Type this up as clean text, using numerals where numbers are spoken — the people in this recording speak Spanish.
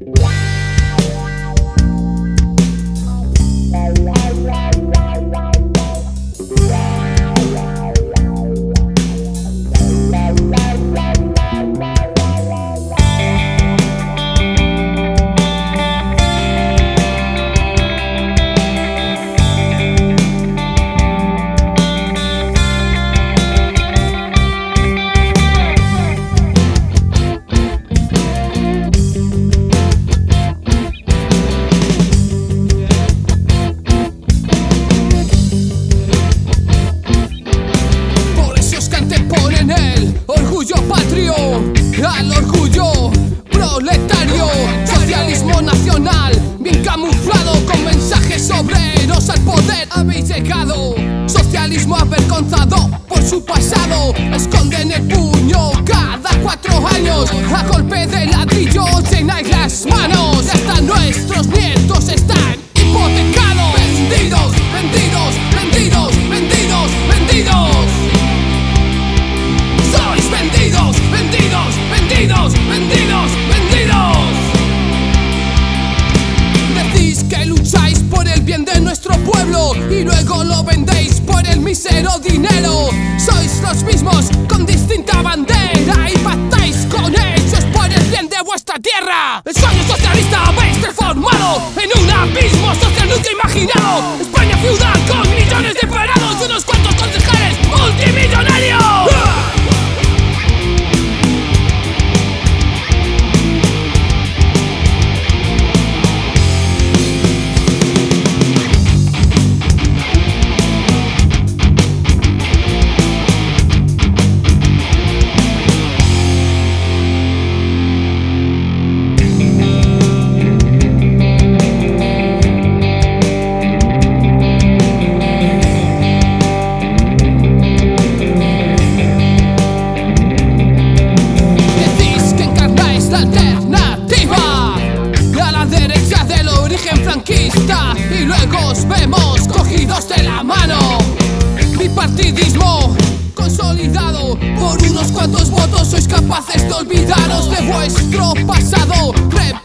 Orgullo patrio, al orgullo proletario. Socialismo nacional, bien camuflado con mensajes obreros al poder. Habéis llegado, socialismo avergonzado por su pasado. Esconden el puño cada 4 años. A golpe de ladrillo llenáis las manos. Y hasta nuestros nietos están hipotecados. Vendidos, vendidos, vendidos, vendidos, vendidos. Sois vendidos, vendidos, vendidos, vendidos, vendidos. Decís que lucháis por el bien de nuestro pueblo y luego lo vendéis por el mísero dinero. Sois los mismos con distinta bandera y pactáis con ellos por el bien de vuestra tierra. El sueño socialista habéis transformado en un abismo social nunca imaginado. España ciudad con millones de parados y unos cuantos concejales multimillonarios. Y luego os vemos cogidos de la mano. Bipartidismo consolidado por unos cuantos votos. Sois capaces de olvidaros de vuestro pasado.